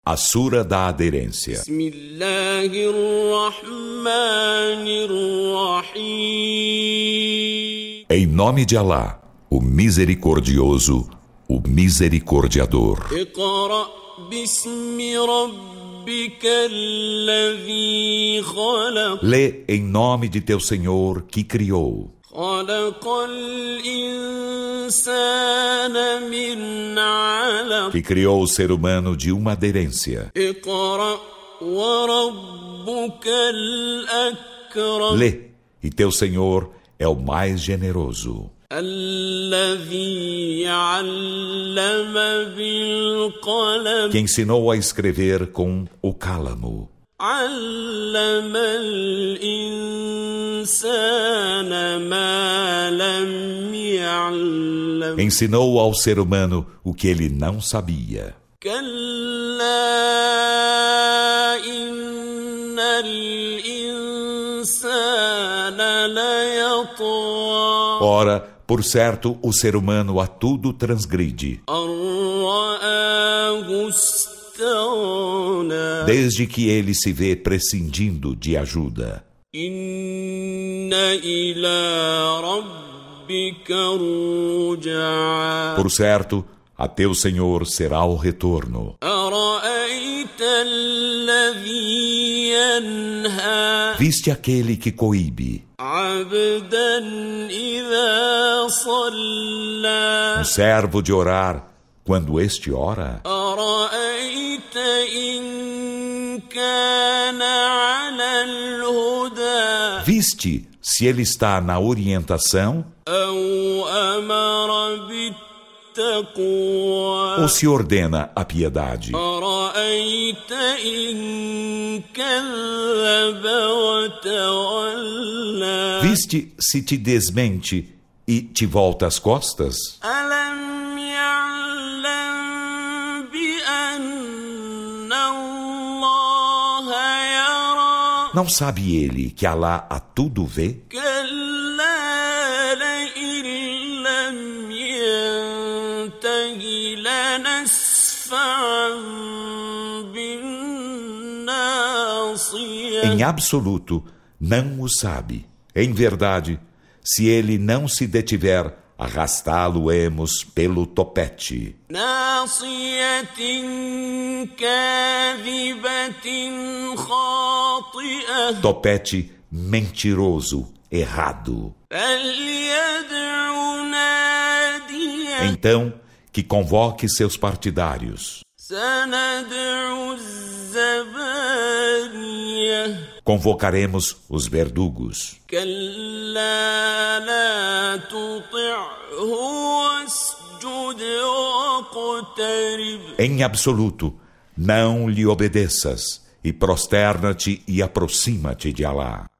A Sura da Aderência. Em nome de Alá, o Misericordioso, o Misericordiador. Lê em nome de teu Senhor que criou. Que criou o ser humano de uma aderência. Lê, e teu Senhor é o mais generoso. Que ensinou a escrever com o cálamo. Ensinou ao ser humano o que ele não sabia. Ora, por certo, o ser humano a tudo transgride, desde que ele se vê prescindindo de ajuda. Por certo, a teu Senhor será o retorno. Viste aquele que coíbe um servo de orar quando este ora? Viste se ele está na orientação ou se ordena a piedade? Viste se te desmente e te volta as costas? Não sabe ele que Alá a tudo vê? Em absoluto, não o sabe. Em verdade, se ele não se detiver, arrastá-lo-emos pelo topete. Topete mentiroso, errado. Então, que convoque seus partidários. Convocaremos os verdugos. Em absoluto, não lhe obedeças, e prosterna-te e aproxima-te de Alá.